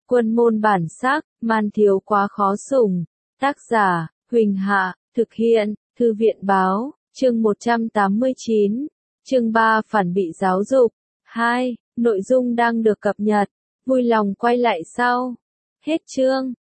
Quân môn bản sắc, man thiếu quá khó sủng. Tác giả, Huỳnh Hạ, thực hiện, Thư viện báo, chương 189, chương 3 phản bị giáo dục. 2. Nội dung đang được cập nhật. Vui lòng quay lại sau. Hết chương.